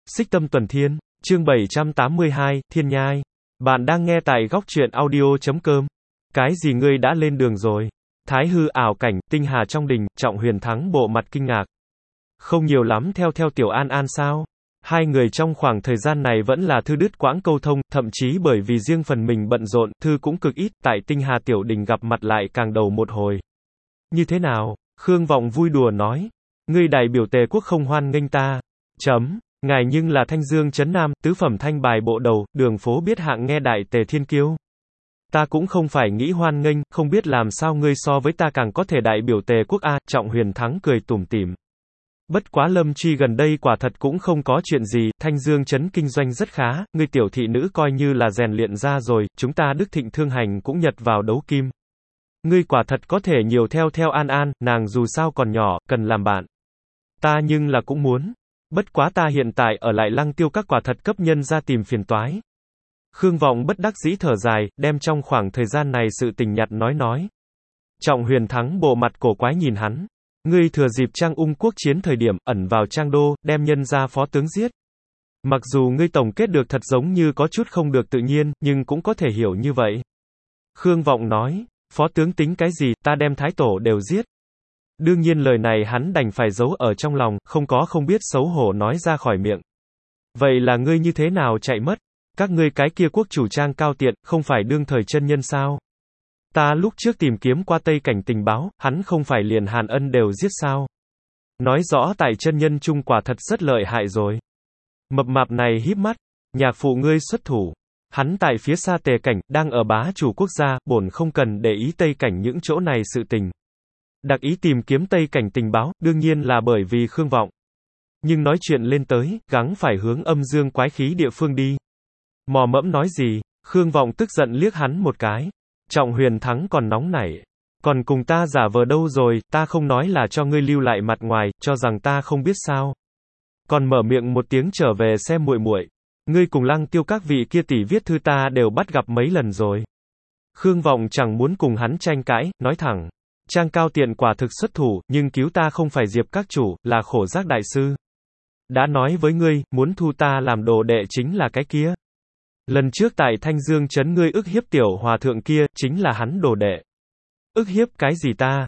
Xích Tâm Tuần Thiên, chương 782, Thiên Nhai. Bạn đang nghe tại góc truyện audio.com. Cái gì ngươi đã lên đường rồi? Thái hư ảo cảnh, tinh hà trong đình, Trọng Huyền Thắng bộ mặt kinh ngạc. Không nhiều lắm theo Tiểu An An sao? Hai người trong khoảng thời gian này vẫn là Thư đứt quãng câu thông, thậm chí bởi vì riêng phần mình bận rộn, Thư cũng cực ít, tại tinh hà tiểu đình gặp mặt lại càng đầu một hồi. Như thế nào? Khương Vọng vui đùa nói. Ngươi đại biểu Tề quốc không hoan nghênh ta. Ngài nhưng là Thanh Dương Trấn Nam, tứ phẩm thanh bài bộ đầu, đường phố biết hạng nghe đại Tề thiên kiêu. Ta cũng không phải nghĩ hoan nghênh, không biết làm sao ngươi so với ta càng có thể đại biểu Tề quốc a. Trọng Huyền Thắng cười tủm tỉm. Bất quá Lâm Truy gần đây quả thật cũng không có chuyện gì, Thanh Dương Trấn kinh doanh rất khá, ngươi tiểu thị nữ coi như là rèn luyện ra rồi, chúng ta Đức Thịnh Thương Hành cũng nhật vào đấu kim. Ngươi quả thật có thể nhiều theo An An, nàng dù sao còn nhỏ, cần làm bạn. Ta nhưng là cũng muốn. Bất quá ta hiện tại ở lại Lăng Tiêu các quả thật cấp nhân ra tìm phiền toái. Khương Vọng bất đắc dĩ thở dài, đem trong khoảng thời gian này sự tình nhặt nói. Trọng Huyền Thắng bộ mặt cổ quái nhìn hắn. Ngươi thừa dịp Trang Ung quốc chiến thời điểm, ẩn vào Trang Đô, đem nhân ra phó tướng giết. Mặc dù ngươi tổng kết được thật giống như có chút không được tự nhiên, nhưng cũng có thể hiểu như vậy. Khương Vọng nói, phó tướng tính cái gì, ta đem thái tổ đều giết. Đương nhiên lời này hắn đành phải giấu ở trong lòng, không biết xấu hổ nói ra khỏi miệng. Vậy là ngươi như thế nào chạy mất? Các ngươi cái kia quốc chủ Trang Cao Tiện, không phải đương thời chân nhân sao? Ta lúc trước tìm kiếm qua Tây Cảnh tình báo, hắn không phải liền Hàn Ân đều giết sao? Nói rõ tại chân nhân trung quả thật rất lợi hại rồi. Mập mạp này híp mắt, nhạc phụ ngươi xuất thủ. Hắn tại phía xa Tề Cảnh, đang ở bá chủ quốc gia, bổn không cần để ý Tây Cảnh những chỗ này sự tình. Đặc ý tìm kiếm Tây Cảnh tình báo, đương nhiên là bởi vì Khương Vọng. Nhưng nói chuyện lên tới, gắng phải hướng âm dương quái khí địa phương đi. Mò mẫm nói gì? Khương Vọng tức giận liếc hắn một cái. Trọng Huyền Thắng còn nóng nảy. Còn cùng ta giả vờ đâu rồi, ta không nói là cho ngươi lưu lại mặt ngoài, cho rằng ta không biết sao. Còn mở miệng một tiếng trở về xem muội. Ngươi cùng Lăng Tiêu các vị kia tỷ viết thư ta đều bắt gặp mấy lần rồi. Khương Vọng chẳng muốn cùng hắn tranh cãi, nói thẳng. Trang Cao Tiện quả thực xuất thủ, nhưng cứu ta không phải Diệp các chủ, là Khổ Giác đại sư. Đã nói với ngươi, muốn thu ta làm đồ đệ chính là cái kia. Lần trước tại Thanh Dương Trấn ngươi ức hiếp tiểu hòa thượng kia, chính là hắn đồ đệ. Ức hiếp cái gì ta?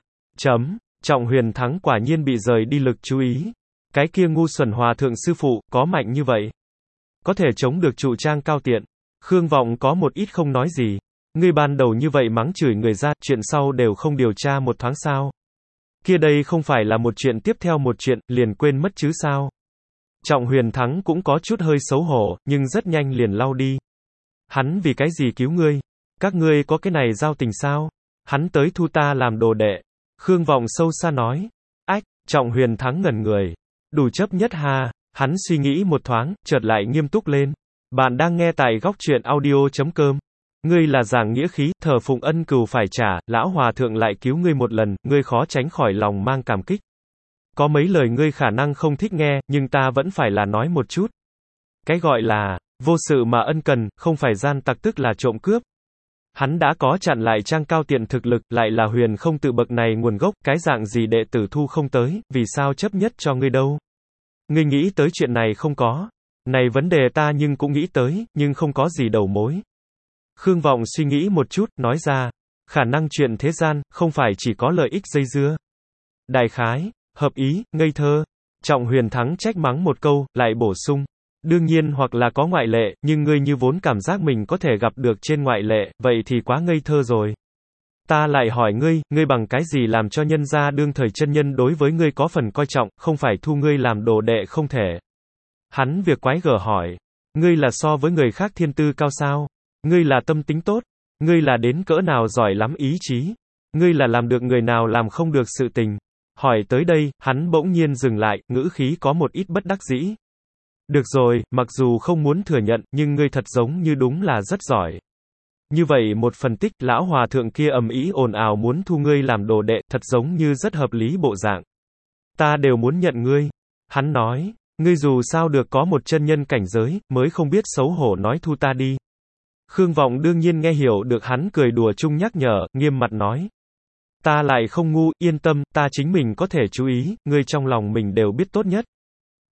Trọng Huyền Thắng quả nhiên bị rời đi lực chú ý. Cái kia ngu xuẩn hòa thượng sư phụ, có mạnh như vậy? Có thể chống được trụ Trang Cao Tiện. Khương Vọng có một ít không nói gì. Ngươi ban đầu như vậy mắng chửi người ra, chuyện sau đều không điều tra một thoáng sao? Kia đây không phải là một chuyện tiếp theo một chuyện, liền quên mất chứ sao? Trọng Huyền Thắng cũng có chút hơi xấu hổ, nhưng rất nhanh liền lau đi. Hắn vì cái gì cứu ngươi? Các ngươi có cái này giao tình sao? Hắn tới thu ta làm đồ đệ. Khương Vọng sâu xa nói. Ách, Trọng Huyền Thắng ngẩn người. Đủ chấp nhất ha. Hắn suy nghĩ một thoáng, chợt lại nghiêm túc lên. Bạn đang nghe tại góc truyện audio.com. Ngươi là giảng nghĩa khí, thờ phụng ân cừu phải trả, lão hòa thượng lại cứu ngươi một lần, ngươi khó tránh khỏi lòng mang cảm kích. Có mấy lời ngươi khả năng không thích nghe, nhưng ta vẫn phải là nói một chút. Cái gọi là, vô sự mà ân cần, không phải gian tặc tức là trộm cướp. Hắn đã có chặn lại Trang Cao Tiện thực lực, lại là huyền không tự bậc này nguồn gốc, cái dạng gì đệ tử thu không tới, vì sao chấp nhất cho ngươi đâu. Ngươi nghĩ tới chuyện này không có. Này vấn đề ta nhưng cũng nghĩ tới, nhưng không có gì đầu mối. Khương Vọng suy nghĩ một chút, nói ra, khả năng chuyện thế gian, không phải chỉ có lợi ích dây dưa. Đại khái, hợp ý, ngây thơ. Trọng Huyền Thắng trách mắng một câu, lại bổ sung. Đương nhiên hoặc là có ngoại lệ, nhưng ngươi như vốn cảm giác mình có thể gặp được trên ngoại lệ, vậy thì quá ngây thơ rồi. Ta lại hỏi ngươi bằng cái gì làm cho nhân gia đương thời chân nhân đối với ngươi có phần coi trọng, không phải thu ngươi làm đồ đệ không thể. Hắn việc quái gở hỏi. Ngươi là so với người khác thiên tư cao sao? Ngươi là tâm tính tốt? Ngươi là đến cỡ nào giỏi lắm ý chí? Ngươi là làm được người nào làm không được sự tình? Hỏi tới đây, hắn bỗng nhiên dừng lại, ngữ khí có một ít bất đắc dĩ. Được rồi, mặc dù không muốn thừa nhận, nhưng ngươi thật giống như đúng là rất giỏi. Như vậy một phân tích, lão hòa thượng kia ầm ĩ ồn ào muốn thu ngươi làm đồ đệ, thật giống như rất hợp lý bộ dạng. Ta đều muốn nhận ngươi. Hắn nói, ngươi dù sao được có một chân nhân cảnh giới, mới không biết xấu hổ nói thu ta đi. Khương Vọng đương nhiên nghe hiểu được hắn cười đùa chung nhắc nhở, nghiêm mặt nói. Ta lại không ngu, yên tâm, ta chính mình có thể chú ý, ngươi trong lòng mình đều biết tốt nhất.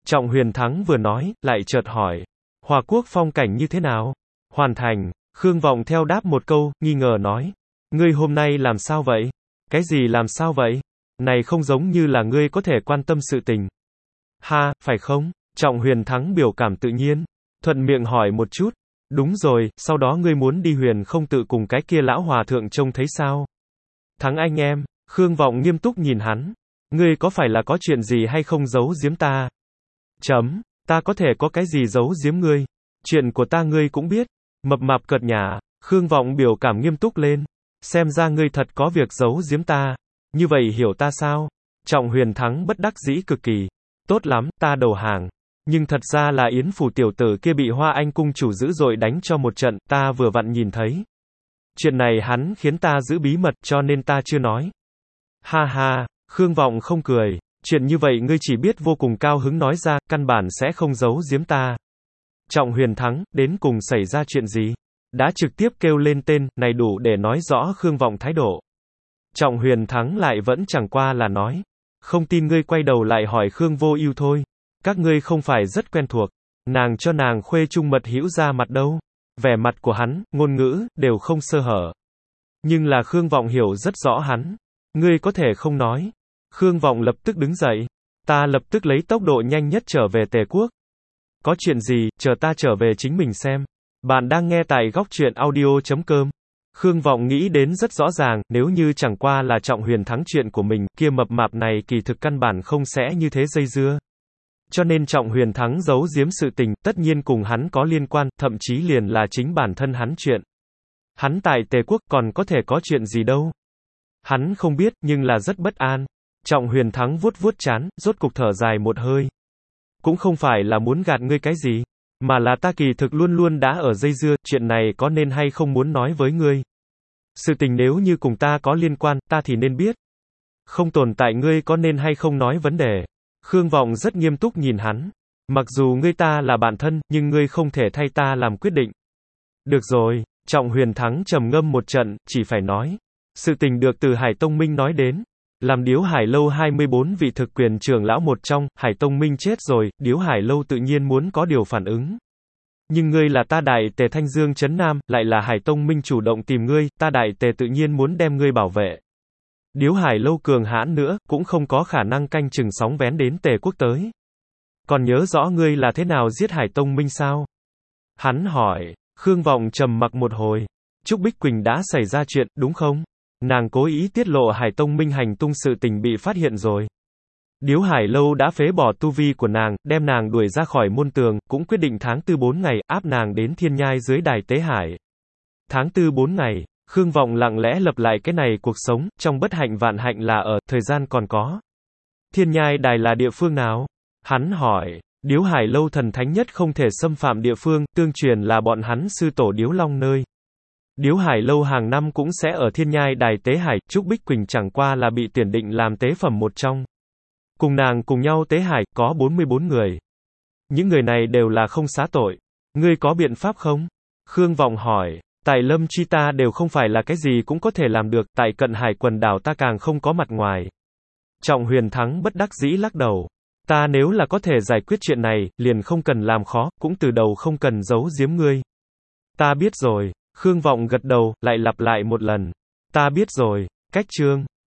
Trọng Huyền Thắng vừa nói, lại chợt hỏi. Hòa Quốc phong cảnh như thế nào? Hoàn thành. Khương Vọng theo đáp một câu, nghi ngờ nói. Ngươi hôm nay làm sao vậy? Cái gì làm sao vậy? Này không giống như là ngươi có thể quan tâm sự tình. Ha, phải không? Trọng Huyền Thắng biểu cảm tự nhiên. Thuận miệng hỏi một chút. Đúng rồi, sau đó ngươi muốn đi Huyền không tự cùng cái kia lão hòa thượng trông thấy sao? Thắng anh em. Khương Vọng nghiêm túc nhìn hắn. Ngươi có phải là có chuyện gì hay không giấu giếm ta? Ta có thể có cái gì giấu giếm ngươi? Chuyện của ta ngươi cũng biết. Mập mạp cợt nhả. Khương Vọng biểu cảm nghiêm túc lên. Xem ra ngươi thật có việc giấu giếm ta. Như vậy hiểu ta sao? Trọng Huyền Thắng bất đắc dĩ cực kỳ. Tốt lắm, ta đầu hàng. Nhưng thật ra là Yến phủ tiểu tử kia bị Hoa Anh cung chủ dữ dội đánh cho một trận, ta vừa vặn nhìn thấy. Chuyện này hắn khiến ta giữ bí mật cho nên ta chưa nói. Ha ha, Khương Vọng không cười. Chuyện như vậy ngươi chỉ biết vô cùng cao hứng nói ra, căn bản sẽ không giấu giếm ta. Trọng Huyền Thắng, đến cùng xảy ra chuyện gì? Đã trực tiếp kêu lên tên, này đủ để nói rõ Khương Vọng thái độ. Trọng Huyền Thắng lại vẫn chẳng qua là nói. Không tin ngươi quay đầu lại hỏi Khương Vô Ưu thôi. Các ngươi không phải rất quen thuộc. Nàng cho nàng khuê trung mật hữu ra mặt đâu. Vẻ mặt của hắn, ngôn ngữ, đều không sơ hở. Nhưng là Khương Vọng hiểu rất rõ hắn. Ngươi có thể không nói. Khương Vọng lập tức đứng dậy. Ta lập tức lấy tốc độ nhanh nhất trở về Tề Quốc. Có chuyện gì, chờ ta trở về chính mình xem. Bạn đang nghe tại góc truyện audio.com. Khương Vọng nghĩ đến rất rõ ràng, nếu như chẳng qua là Trọng Huyền Thắng chuyện của mình, kia mập mạp này kỳ thực căn bản không sẽ như thế dây dưa. Cho nên Trọng Huyền Thắng giấu giếm sự tình, tất nhiên cùng hắn có liên quan, thậm chí liền là chính bản thân hắn chuyện. Hắn tại Tề Quốc còn có thể có chuyện gì đâu. Hắn không biết, nhưng là rất bất an. Trọng Huyền Thắng vuốt vuốt trán, rốt cục thở dài một hơi. Cũng không phải là muốn gạt ngươi cái gì, mà là ta kỳ thực luôn luôn đã ở dây dưa, chuyện này có nên hay không muốn nói với ngươi. Sự tình nếu như cùng ta có liên quan, ta thì nên biết. Không tồn tại ngươi có nên hay không nói vấn đề. Khương Vọng rất nghiêm túc nhìn hắn. Mặc dù ngươi ta là bạn thân, nhưng ngươi không thể thay ta làm quyết định. Được rồi, Trọng Huyền Thắng trầm ngâm một trận, chỉ phải nói. Sự tình được từ Hải Tông Minh nói đến. Làm Điếu Hải Lâu 24 vị thực quyền trưởng lão một trong, Hải Tông Minh chết rồi, Điếu Hải Lâu tự nhiên muốn có điều phản ứng. Nhưng ngươi là ta Đại Tề Thanh Dương Trấn Nam, lại là Hải Tông Minh chủ động tìm ngươi, ta Đại Tề tự nhiên muốn đem ngươi bảo vệ. Điếu Hải Lâu cường hãn nữa, cũng không có khả năng canh chừng sóng vén đến Tề Quốc tới. Còn nhớ rõ ngươi là thế nào giết Hải Tông Minh sao? Hắn hỏi. Khương Vọng trầm mặc một hồi. Trúc Bích Quỳnh đã xảy ra chuyện, đúng không? Nàng cố ý tiết lộ Hải Tông Minh hành tung sự tình bị phát hiện rồi. Điếu Hải Lâu đã phế bỏ tu vi của nàng, đem nàng đuổi ra khỏi môn tường, cũng quyết định tháng 4 4 ngày, áp nàng đến thiên nhai dưới đài tế hải. Tháng 4 4 ngày, Khương Vọng lặng lẽ lập lại cái này cuộc sống, trong bất hạnh vạn hạnh là ở, thời gian còn có. Thiên nhai đài là địa phương nào? Hắn hỏi. Điếu Hải Lâu thần thánh nhất không thể xâm phạm địa phương, tương truyền là bọn hắn sư tổ Điếu Long nơi. Điếu Hải Lâu hàng năm cũng sẽ ở thiên nhai đài tế hải, Trúc Bích Quỳnh chẳng qua là bị tuyển định làm tế phẩm một trong. Cùng nàng cùng nhau tế hải, có 44 người. Những người này đều là không xá tội. Ngươi có biện pháp không? Khương Vọng hỏi. Tại Lâm Chi ta đều không phải là cái gì cũng có thể làm được, tại Cận Hải quần đảo ta càng không có mặt ngoài. Trọng Huyền Thắng bất đắc dĩ lắc đầu. Ta nếu là có thể giải quyết chuyện này, liền không cần làm khó, cũng từ đầu không cần giấu giếm ngươi. Ta biết rồi. Khương Vọng gật đầu, lại lặp lại một lần. Ta biết rồi. Cách chương.